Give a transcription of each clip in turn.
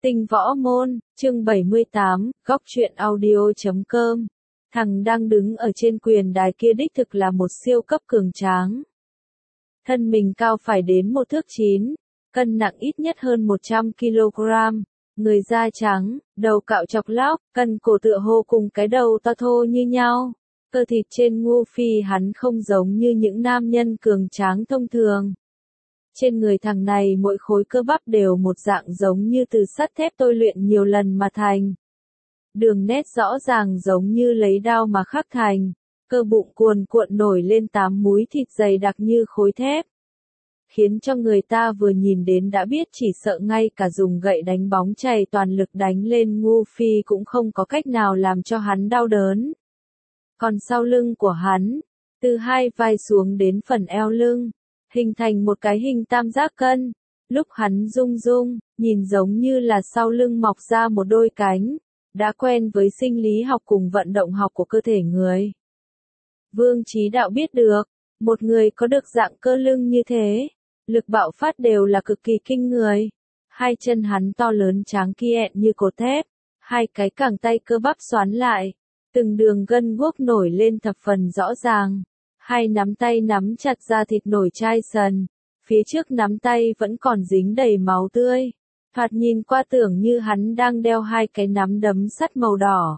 Tinh võ môn, chương 78, góc truyện audio.com. Thằng đang đứng ở trên quyền đài kia đích thực là một siêu cấp cường tráng. Thân mình cao phải đến 1 thước 9, cân nặng ít nhất hơn 100 kg, người da trắng, đầu cạo chọc lóc, cân cổ tựa hồ cùng cái đầu to thô như nhau. Cơ thịt trên ngu phi hắn không giống như những nam nhân cường tráng thông thường. Trên người thằng này mỗi khối cơ bắp đều một dạng giống như từ sắt thép tôi luyện nhiều lần mà thành. Đường nét rõ ràng giống như lấy dao mà khắc thành, cơ bụng cuồn cuộn nổi lên 8 múi thịt dày đặc như khối thép. Khiến cho người ta vừa nhìn đến đã biết chỉ sợ ngay cả dùng gậy đánh bóng chày toàn lực đánh lên ngu phi cũng không có cách nào làm cho hắn đau đớn. Còn sau lưng của hắn, từ hai vai xuống đến phần eo lưng, hình thành một cái hình tam giác cân. Lúc hắn rung rung, nhìn giống như là sau lưng mọc ra một đôi cánh, đã quen với sinh lý học cùng vận động học của cơ thể người. Vương Chí Đạo biết được, một người có được dạng cơ lưng như thế, lực bạo phát đều là cực kỳ kinh người. Hai chân hắn to lớn tráng kiện như cột thép, hai cái cẳng tay cơ bắp xoắn lại, từng đường gân guốc nổi lên thập phần rõ ràng. Hai nắm tay nắm chặt da thịt nổi chai sần, phía trước nắm tay vẫn còn dính đầy máu tươi. Thoạt nhìn qua tưởng như hắn đang đeo hai cái nắm đấm sắt màu đỏ.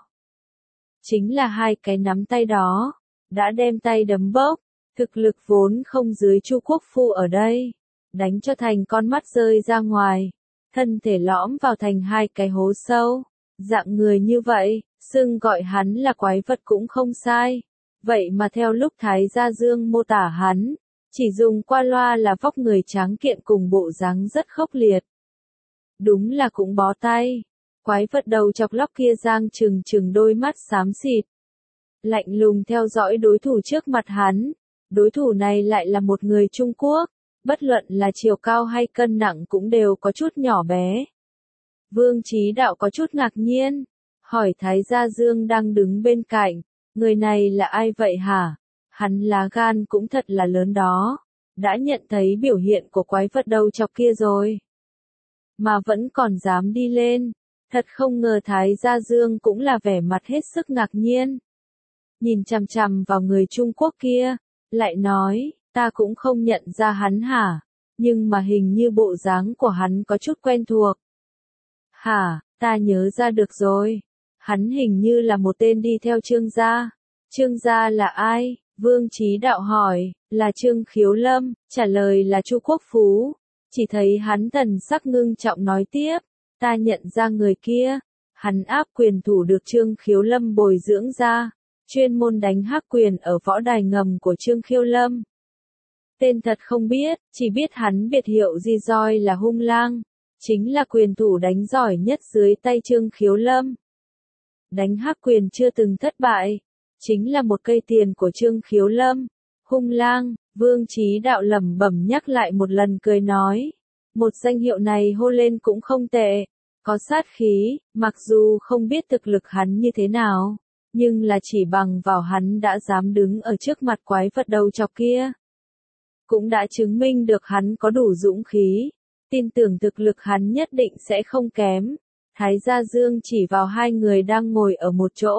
Chính là hai cái nắm tay đó, đã đem tay đấm bốc, thực lực vốn không dưới Chu Quốc Phu ở đây, đánh cho thành con mắt rơi ra ngoài, thân thể lõm vào thành hai cái hố sâu. Dạng người như vậy, xưng gọi hắn là quái vật cũng không sai. Vậy mà theo lúc Thái Gia Dương mô tả hắn, chỉ dùng qua loa là vóc người tráng kiện cùng bộ dáng rất khốc liệt. Đúng là cũng bó tay. Quái vật đầu chọc lóc kia giang trừng đôi mắt xám xịt, lạnh lùng theo dõi đối thủ trước mặt hắn. Đối thủ này lại là một người Trung Quốc, bất luận là chiều cao hay cân nặng cũng đều có chút nhỏ bé. Vương Chí Đạo có chút ngạc nhiên, hỏi Thái Gia Dương đang đứng bên cạnh, người này là ai vậy hả? Hắn lá gan cũng thật là lớn đó, đã nhận thấy biểu hiện của quái vật đầu chọc kia rồi, mà vẫn còn dám đi lên. Thật không ngờ Thái Gia Dương cũng là vẻ mặt hết sức ngạc nhiên. Nhìn chằm chằm vào người Trung Quốc kia, lại nói, ta cũng không nhận ra hắn hả, nhưng mà hình như bộ dáng của hắn có chút quen thuộc. Hả, ta nhớ ra được rồi, hắn hình như là một tên đi theo Trương gia. Trương gia là ai? Vương Chí Đạo hỏi. Là Trương Khiếu Lâm, trả lời là Chu Quốc Phú. Chỉ thấy hắn thần sắc ngưng trọng nói tiếp, ta nhận ra người kia, hắn áp quyền thủ được Trương Khiếu Lâm bồi dưỡng ra, chuyên môn đánh hắc quyền ở võ đài ngầm của Trương Khiếu Lâm. Tên thật không biết, chỉ biết hắn biệt hiệu di roi là Hung Lang, chính là quyền thủ đánh giỏi nhất dưới tay Trương Khiếu Lâm. Đánh hắc quyền chưa từng thất bại, chính là một cây tiền của Trương Khiếu Lâm. Hung Lang, Vương Chí Đạo lẩm bẩm nhắc lại một lần cười nói, một danh hiệu này hô lên cũng không tệ, có sát khí, mặc dù không biết thực lực hắn như thế nào, nhưng là chỉ bằng vào hắn đã dám đứng ở trước mặt quái vật đầu chọc kia, cũng đã chứng minh được hắn có đủ dũng khí, tin tưởng thực lực hắn nhất định sẽ không kém. Thái Gia Dương chỉ vào hai người đang ngồi ở một chỗ,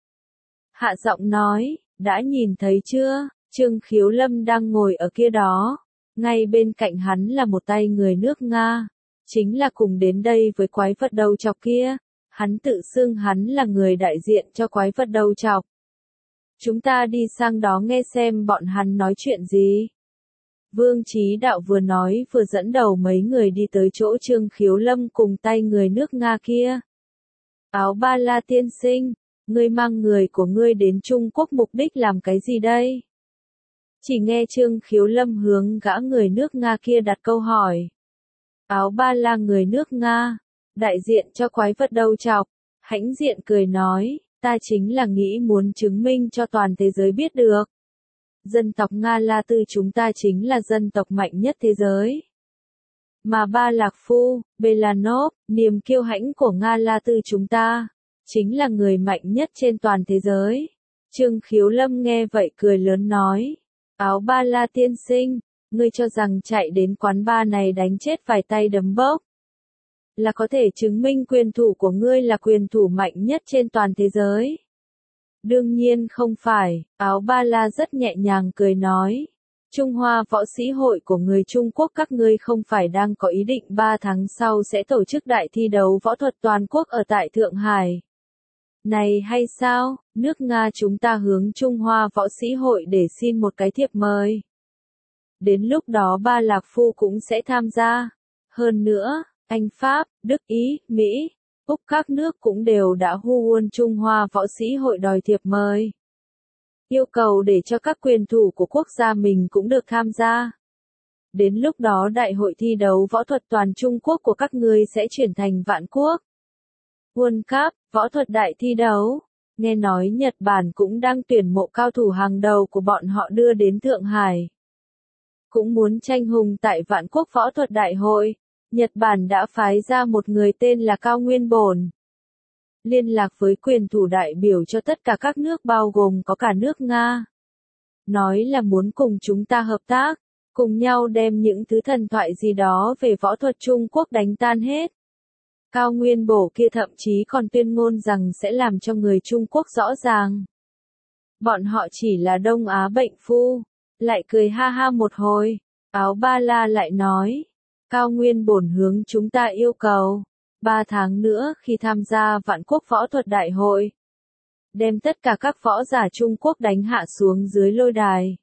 hạ giọng nói, đã nhìn thấy chưa, Trương Khiếu Lâm đang ngồi ở kia đó, ngay bên cạnh hắn là một tay người nước Nga, chính là cùng đến đây với quái vật đầu chọc kia, hắn tự xưng hắn là người đại diện cho quái vật đầu chọc. Chúng ta đi sang đó nghe xem bọn hắn nói chuyện gì. Vương Chí Đạo vừa nói vừa dẫn đầu mấy người đi tới chỗ Trương Khiếu Lâm cùng tay người nước Nga kia. Áo Ba La tiên sinh, ngươi mang người của ngươi đến Trung Quốc mục đích làm cái gì đây? Chỉ nghe Trương Khiếu Lâm hướng gã người nước Nga kia đặt câu hỏi. Áo Ba La người nước Nga, đại diện cho quái vật đầu chọc, hãnh diện cười nói, ta chính là nghĩ muốn chứng minh cho toàn thế giới biết được. Dân tộc Nga La Tư chúng ta chính là dân tộc mạnh nhất thế giới. Mà Ba Lạc Phu, Belanov, niềm kiêu hãnh của Nga La Tư chúng ta, chính là người mạnh nhất trên toàn thế giới. Trương Khiếu Lâm nghe vậy cười lớn nói, Áo Ba La tiên sinh, ngươi cho rằng chạy đến quán bar này đánh chết vài tay đấm bốc, là có thể chứng minh quyền thủ của ngươi là quyền thủ mạnh nhất trên toàn thế giới. Đương nhiên không phải, Áo Ba La rất nhẹ nhàng cười nói. Trung Hoa Võ Sĩ Hội của người Trung Quốc các ngươi không phải đang có ý định 3 tháng sau sẽ tổ chức đại thi đấu võ thuật toàn quốc ở tại Thượng Hải. Này hay sao, nước Nga chúng ta hướng Trung Hoa Võ Sĩ Hội để xin một cái thiệp mời. Đến lúc đó Ba Lạc Phu cũng sẽ tham gia. Hơn nữa, Anh Pháp, Đức Ý, Mỹ, Úc các nước cũng đều đã hu uôn Trung Hoa Võ Sĩ Hội đòi thiệp mời. Yêu cầu để cho các quyền thủ của quốc gia mình cũng được tham gia. Đến lúc đó đại hội thi đấu võ thuật toàn Trung Quốc của các ngươi sẽ chuyển thành vạn quốc. World Cup, võ thuật đại thi đấu. Nghe nói Nhật Bản cũng đang tuyển mộ cao thủ hàng đầu của bọn họ đưa đến Thượng Hải. Cũng muốn tranh hùng tại vạn quốc võ thuật đại hội. Nhật Bản đã phái ra một người tên là Cao Nguyên Bổn. Liên lạc với quyền thủ đại biểu cho tất cả các nước bao gồm có cả nước Nga. Nói là muốn cùng chúng ta hợp tác, cùng nhau đem những thứ thần thoại gì đó về võ thuật Trung Quốc đánh tan hết. Cao Nguyên Bổ kia thậm chí còn tuyên ngôn rằng sẽ làm cho người Trung Quốc rõ ràng. Bọn họ chỉ là Đông Á bệnh phu. Lại cười ha ha một hồi, Áo Ba La lại nói. Cao Nguyên Bổn hướng chúng ta yêu cầu. 3 tháng nữa khi tham gia vạn quốc võ thuật đại hội. Đem tất cả các võ giả Trung Quốc đánh hạ xuống dưới lôi đài.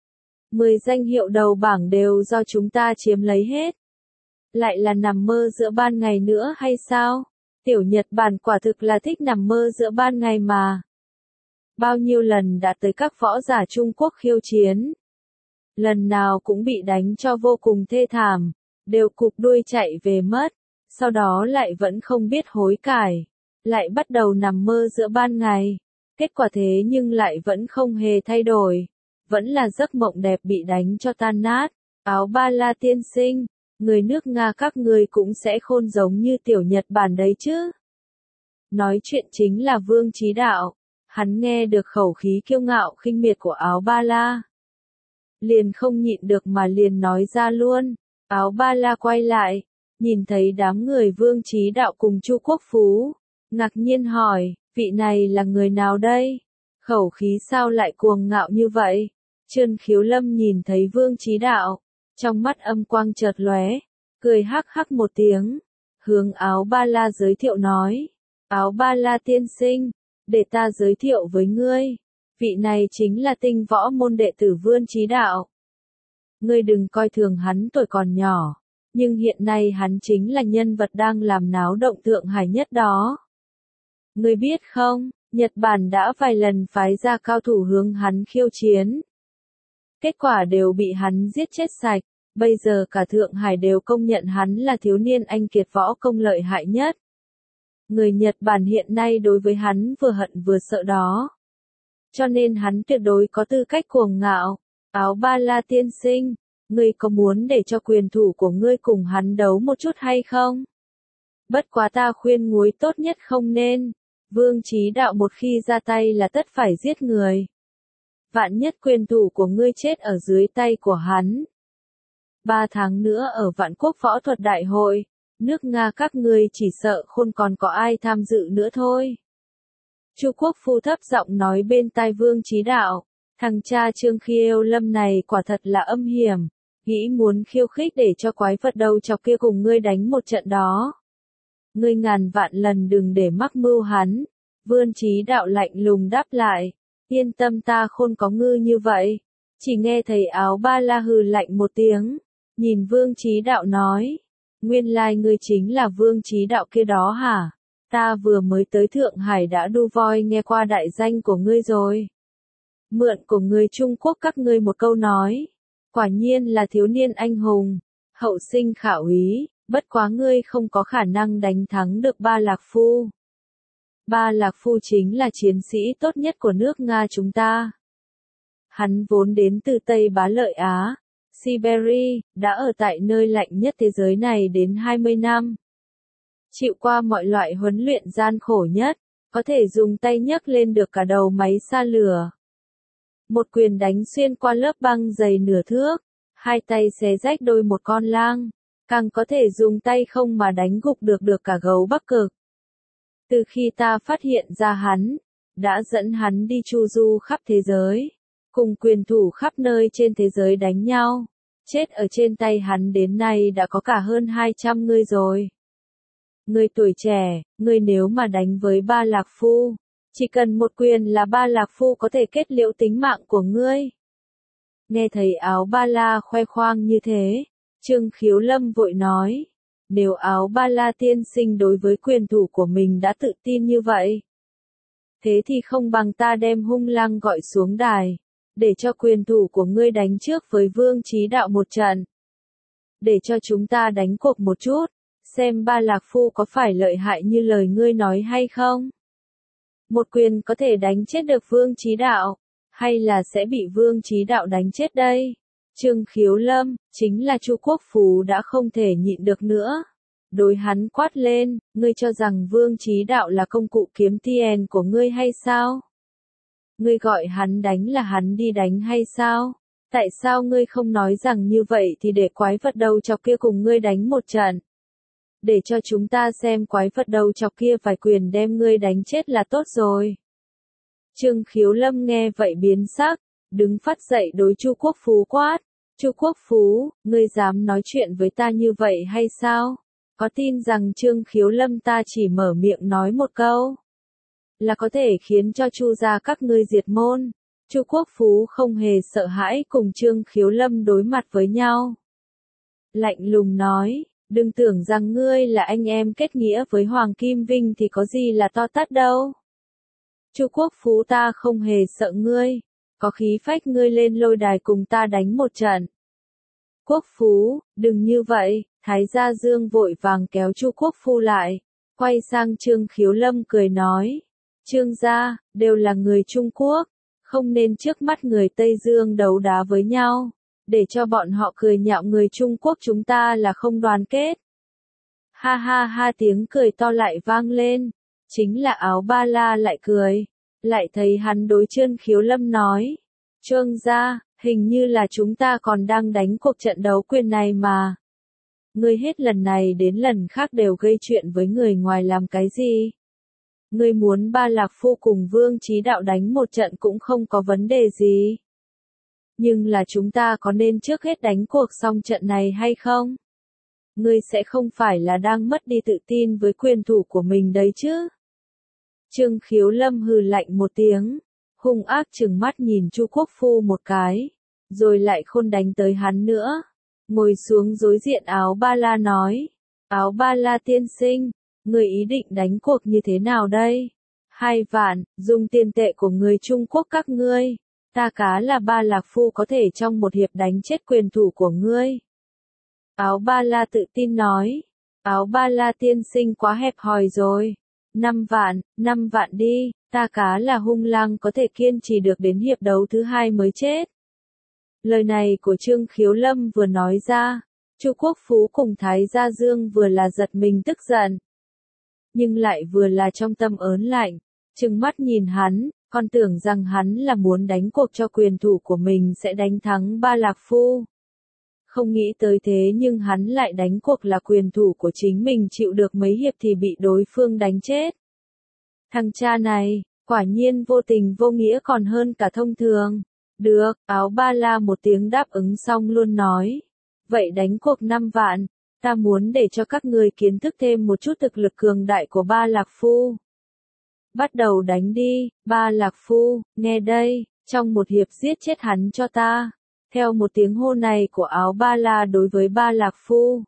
10 danh hiệu đầu bảng đều do chúng ta chiếm lấy hết. Lại là nằm mơ giữa ban ngày nữa hay sao? Tiểu Nhật Bản quả thực là thích nằm mơ giữa ban ngày mà. Bao nhiêu lần đã tới các võ giả Trung Quốc khiêu chiến. Lần nào cũng bị đánh cho vô cùng thê thảm, đều cụp đuôi chạy về mất. Sau đó lại vẫn không biết hối cải, lại bắt đầu nằm mơ giữa ban ngày. Kết quả thế nhưng lại vẫn không hề thay đổi, vẫn là giấc mộng đẹp bị đánh cho tan nát. Áo Ba La tiên sinh, người nước Nga các ngươi cũng sẽ khôn giống như tiểu Nhật Bản đấy chứ. Nói chuyện chính là Vương Chí Đạo, hắn nghe được khẩu khí kiêu ngạo khinh miệt của Áo Ba La. Liền không nhịn được mà liền nói ra luôn. Áo Ba La quay lại. Nhìn thấy đám người Vương Chí Đạo cùng Chu Quốc Phú, ngạc nhiên hỏi, vị này là người nào đây? Khẩu khí sao lại cuồng ngạo như vậy? Trương Khiếu Lâm nhìn thấy Vương Chí Đạo, trong mắt âm quang chợt lóe, cười hắc hắc một tiếng, hướng Áo Ba La giới thiệu nói, Áo Ba La tiên sinh, để ta giới thiệu với ngươi, vị này chính là tinh võ môn đệ tử Vương Chí Đạo. Ngươi đừng coi thường hắn tuổi còn nhỏ. Nhưng hiện nay hắn chính là nhân vật đang làm náo động Thượng Hải nhất đó. Ngươi biết không, Nhật Bản đã vài lần phái ra cao thủ hướng hắn khiêu chiến. Kết quả đều bị hắn giết chết sạch, bây giờ cả Thượng Hải đều công nhận hắn là thiếu niên anh kiệt võ công lợi hại nhất. Người Nhật Bản hiện nay đối với hắn vừa hận vừa sợ đó. Cho nên hắn tuyệt đối có tư cách cuồng ngạo. Áo Ba La tiên sinh. Ngươi có muốn để cho quyền thủ của ngươi cùng hắn đấu một chút hay không? Bất quá ta khuyên nguối tốt nhất không nên. Vương Chí Đạo một khi ra tay là tất phải giết người. Vạn nhất quyền thủ của ngươi chết ở dưới tay của hắn. 3 tháng nữa ở Vạn Quốc Võ thuật đại hội, nước Nga các ngươi chỉ sợ không còn có ai tham dự nữa thôi. Chu Quốc Phu thấp giọng nói bên tai Vương Chí Đạo, thằng cha Trương Khiếu Lâm này quả thật là âm hiểm. Nghĩ muốn khiêu khích để cho quái vật đầu chọc kia cùng ngươi đánh một trận đó. Ngươi ngàn vạn lần đừng để mắc mưu hắn. Vương Chí Đạo lạnh lùng đáp lại. Yên tâm ta khôn có ngư như vậy. Chỉ nghe thầy Áo Ba La hừ lạnh một tiếng. Nhìn Vương Chí Đạo nói. Nguyên lai ngươi chính là Vương Chí Đạo kia đó hả? Ta vừa mới tới Thượng Hải đã đu voi nghe qua đại danh của ngươi rồi. Mượn của người Trung Quốc các ngươi một câu nói. Quả nhiên là thiếu niên anh hùng, hậu sinh khả úy, bất quá ngươi không có khả năng đánh thắng được Ba Lạc Phu. Ba Lạc Phu chính là chiến sĩ tốt nhất của nước Nga chúng ta. Hắn vốn đến từ Tây Bá Lợi Á, Siberia, đã ở tại nơi lạnh nhất thế giới này đến 20 năm. Chịu qua mọi loại huấn luyện gian khổ nhất, có thể dùng tay nhấc lên được cả đầu máy xa lửa. Một quyền đánh xuyên qua lớp băng dày nửa thước, hai tay xé rách đôi một con lang. càng có thể dùng tay không mà đánh gục được cả gấu Bắc Cực. Từ khi ta phát hiện ra hắn, đã dẫn hắn đi chu du khắp thế giới, cùng quyền thủ khắp nơi trên thế giới đánh nhau, chết ở trên tay hắn đến nay đã có cả hơn 200 người rồi. Người tuổi trẻ, người nếu mà đánh với Ba Lạc Phu, chỉ cần một quyền là Ba Lạc Phu có thể kết liễu tính mạng của ngươi. Nghe thấy Áo Ba La khoe khoang như thế, Trương Khiếu Lâm vội nói, nếu Áo Ba La tiên sinh đối với quyền thủ của mình đã tự tin như vậy, thế thì không bằng ta đem Hung Lăng gọi xuống đài, để cho quyền thủ của ngươi đánh trước với Vương Chí Đạo một trận. Để cho chúng ta đánh cuộc một chút, xem Ba Lạc Phu có phải lợi hại như lời ngươi nói hay không? Một quyền có thể đánh chết được Vương Chí Đạo, hay là sẽ bị Vương Chí Đạo đánh chết đây? Trương Khiếu Lâm, chính là Chu Quốc Phú đã không thể nhịn được nữa. Đối hắn quát lên, ngươi cho rằng Vương Chí Đạo là công cụ kiếm tiền của ngươi hay sao? Ngươi gọi hắn đánh là hắn đi đánh hay sao? Tại sao ngươi không nói rằng như vậy thì để quái vật đầu chọc kia cùng ngươi đánh một trận? Để cho chúng ta xem quái vật đầu chọc kia vài quyền đem ngươi đánh chết là tốt rồi. Trương Khiếu Lâm nghe vậy biến sắc, đứng phát dậy đối Chu Quốc Phú quát. Chu Quốc Phú, ngươi dám nói chuyện với ta như vậy hay sao? Có tin rằng Trương Khiếu Lâm ta chỉ mở miệng nói một câu là có thể khiến cho Chu gia các ngươi diệt môn? Chu Quốc Phú không hề sợ hãi cùng Trương Khiếu Lâm đối mặt với nhau. Lạnh lùng nói, đừng tưởng rằng ngươi là anh em kết nghĩa với Hoàng Kim Vinh thì có gì là to tát đâu. Chu Quốc Phú ta không hề sợ ngươi, có khí phách ngươi lên lôi đài cùng ta đánh một trận. Quốc Phú, đừng như vậy, Thái Gia Dương vội vàng kéo Chu Quốc Phú lại, quay sang Trương Khiếu Lâm cười nói, Trương gia, đều là người Trung Quốc, không nên trước mắt người Tây Dương đấu đá với nhau, để cho bọn họ cười nhạo người Trung Quốc chúng ta là không đoàn kết. Ha ha ha, tiếng cười to lại vang lên, chính là Áo Ba La lại cười, lại thấy hắn đối Trương Khiếu Lâm nói, Trương gia, hình như là chúng ta còn đang đánh cuộc trận đấu quyền này mà. Ngươi hết lần này đến lần khác đều gây chuyện với người ngoài làm cái gì? Ngươi muốn Ba Lạc Phu cùng Vương Chí Đạo đánh một trận cũng không có vấn đề gì. Nhưng là chúng ta có nên trước hết đánh cuộc xong trận này hay không? Ngươi sẽ không phải là đang mất đi tự tin với quyền thủ của mình đấy chứ? Trương Khiếu Lâm hừ lạnh một tiếng, hung ác trừng mắt nhìn Chu Quốc Phu một cái, rồi lại khôn đánh tới hắn nữa. Ngồi xuống đối diện Áo Ba La nói, Áo Ba La tiên sinh, người ý định đánh cuộc như thế nào đây? 2 vạn, dùng tiền tệ của người Trung Quốc các ngươi, ta cá là Ba Lạc Phu có thể trong một hiệp đánh chết quyền thủ của ngươi. Áo Ba La tự tin nói, Áo Ba La tiên sinh quá hẹp hòi rồi. 5 vạn đi, ta cá là Hung Lăng có thể kiên trì được đến hiệp đấu thứ 2 mới chết. Lời này của Trương Khiếu Lâm vừa nói ra, Chu Quốc Phú cùng Thái Gia Dương vừa là giật mình tức giận, nhưng lại vừa là trong tâm ớn lạnh, trừng mắt nhìn hắn, còn tưởng rằng hắn là muốn đánh cuộc cho quyền thủ của mình sẽ đánh thắng Ba Lạc Phu. Không nghĩ tới thế nhưng hắn lại đánh cuộc là quyền thủ của chính mình chịu được mấy hiệp thì bị đối phương đánh chết. Thằng cha này, quả nhiên vô tình vô nghĩa còn hơn cả thông thường. Được, Áo Ba La một tiếng đáp ứng xong luôn nói. Vậy đánh cuộc 5 vạn, ta muốn để cho các người kiến thức thêm một chút thực lực cường đại của Ba Lạc Phu. Bắt đầu đánh đi, Ba Lạc Phu, nghe đây, trong một hiệp giết chết hắn cho ta. Theo một tiếng hô này của Áo Ba La đối với Ba Lạc Phu,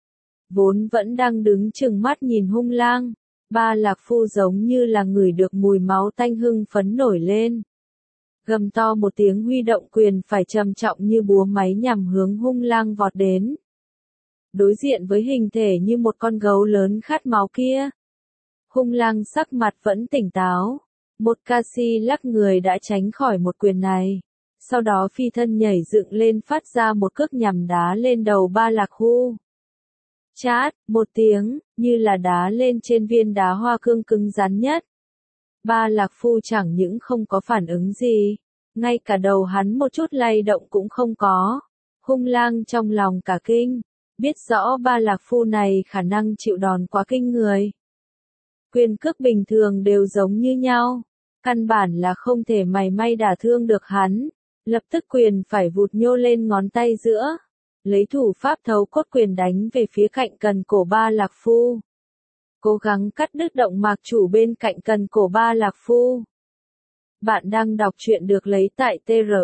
vốn vẫn đang đứng chừng mắt nhìn Hung Lang, Ba Lạc Phu giống như là ngửi được mùi máu tanh hưng phấn nổi lên. Gầm to một tiếng huy động quyền phải trầm trọng như búa máy nhằm hướng Hung Lang vọt đến. Đối diện với hình thể như một con gấu lớn khát máu kia, Hung Lang sắc mặt vẫn tỉnh táo, một ca si lắc người đã tránh khỏi một quyền này. Sau đó phi thân nhảy dựng lên phát ra một cước nhằm đá lên đầu Ba Lạc Phu. Chát, một tiếng, như là đá lên trên viên đá hoa cương cứng rắn nhất. Ba Lạc Phu chẳng những không có phản ứng gì, ngay cả đầu hắn một chút lay động cũng không có. Hung Lang trong lòng cả kinh, Biết rõ ba lạc phu này khả năng chịu đòn quá kinh người. Quyền cước bình thường đều giống như nhau. Căn bản là không thể mảy may đả thương được hắn. Lập tức quyền phải vụt nhô lên ngón tay giữa. Lấy thủ pháp thấu cốt quyền đánh về phía cạnh cần cổ ba lạc phu. Cố gắng cắt đứt động mạch chủ bên cạnh cần cổ ba lạc phu. Bạn đang đọc truyện được lấy tại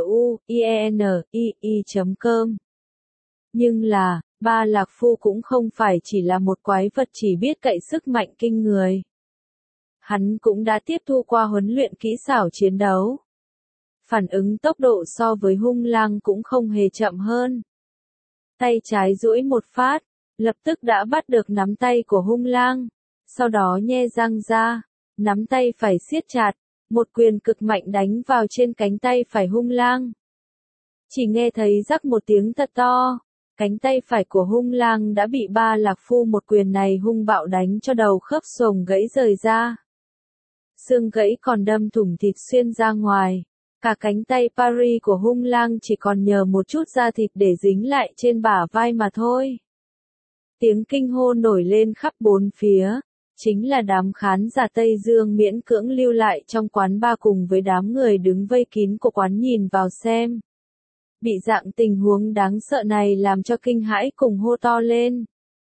truyenii.com. Nhưng là, ba lạc phu cũng không phải chỉ là một quái vật chỉ biết cậy sức mạnh kinh người. Hắn cũng đã tiếp thu qua huấn luyện kỹ xảo chiến đấu. Phản ứng tốc độ so với hung lang cũng không hề chậm hơn. Tay trái duỗi một phát, lập tức đã bắt được nắm tay của hung lang. Sau đó nhe răng ra, nắm tay phải siết chặt, một quyền cực mạnh đánh vào trên cánh tay phải hung lang. Chỉ nghe thấy rắc một tiếng thật to, cánh tay phải của hung lang đã bị ba lạc phu một quyền này hung bạo đánh cho đầu khớp xồng gãy rời ra. Xương gãy còn đâm thủng thịt xuyên ra ngoài. Cả cánh tay Paris của hung lang chỉ còn nhờ một chút da thịt để dính lại trên bả vai mà thôi. Tiếng kinh hô nổi lên khắp bốn phía. Chính là đám khán giả Tây Dương miễn cưỡng lưu lại trong quán bar cùng với đám người đứng vây kín của quán nhìn vào xem. Bị dạng tình huống đáng sợ này làm cho kinh hãi cùng hô to lên.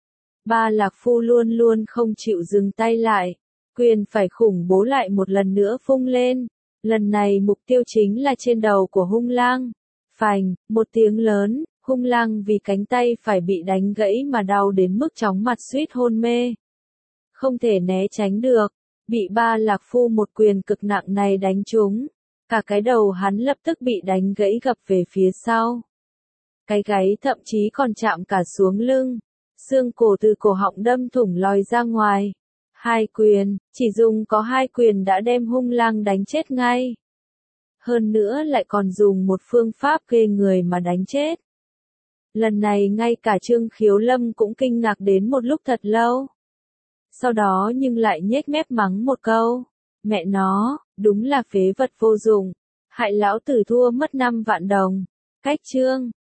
Ba lạc phu luôn luôn không chịu dừng tay lại. Quyền phải khủng bố lại một lần nữa phung lên. Lần này mục tiêu chính là trên đầu của hung lang. Phành, một tiếng lớn, hung lang vì cánh tay phải bị đánh gãy mà đau đến mức chóng mặt suýt hôn mê. Không thể né tránh được, bị ba lạc phu một quyền cực nặng này đánh trúng. Cả cái đầu hắn lập tức bị đánh gãy gập về phía sau. Cái gáy thậm chí còn chạm cả xuống lưng. Xương cổ từ cổ họng đâm thủng lòi ra ngoài. Hai quyền, chỉ dùng có hai quyền đã đem hung lang đánh chết ngay. Hơn nữa lại còn dùng một phương pháp ghê người mà đánh chết. Lần này ngay cả Trương Khiếu Lâm cũng kinh ngạc đến một lúc thật lâu. Sau đó nhưng lại nhếch mép mắng một câu. Mẹ nó, đúng là phế vật vô dụng. Hại lão tử thua mất 5 vạn đồng. Cách chương.